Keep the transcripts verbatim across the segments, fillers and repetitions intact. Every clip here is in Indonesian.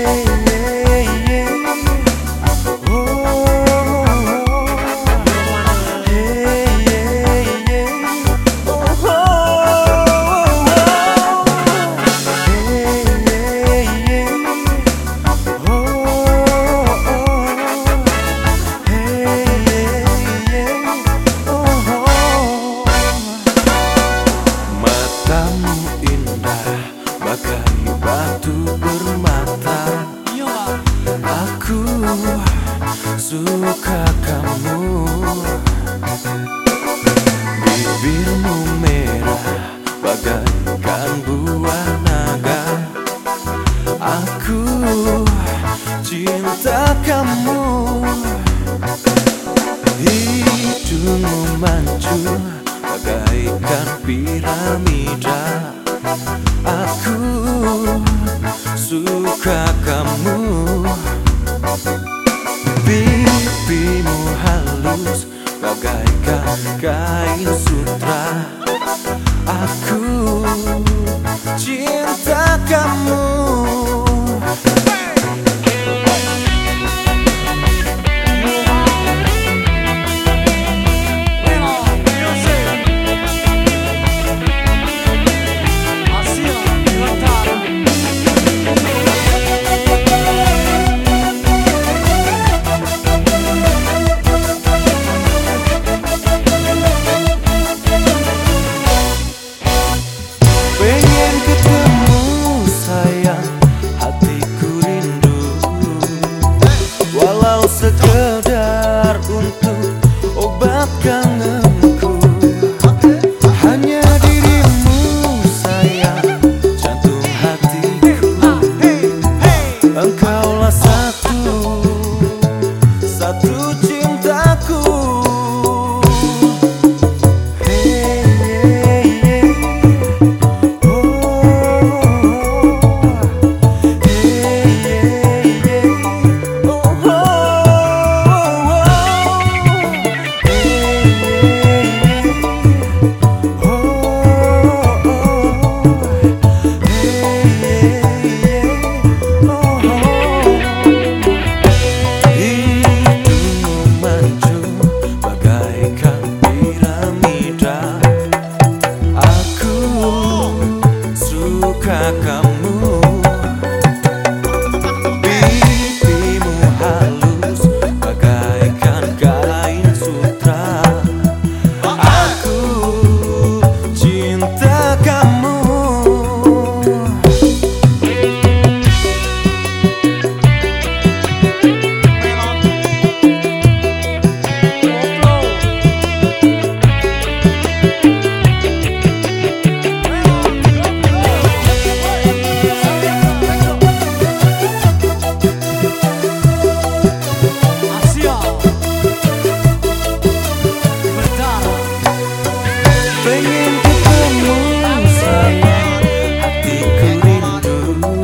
Aku suka kamu, bibirmu merah bagaikan buah naga. Aku cinta kamu, hidungmu mancung bagaikan piramida. Aku suka kamu, pipimu halus bagaikan kain sutra. Aku cinta kamu. Pengen ketemu sayang, hatiku rindu, walau sekedar untuk obat kangenku. Hanya dirimu sayang, jantung hatiku. Engkaulah satu, satu cintaku. Suka kamu, pipimu halus bagaikan kain sutra. Aku cinta kamu. Pengen ketemu sayang, hatiku rindu,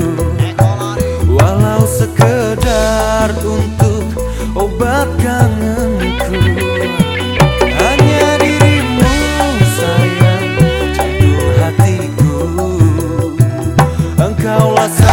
walau sekedar untuk obat kangenku. Hanya dirimu sayang, jantung hatiku. Engkaulah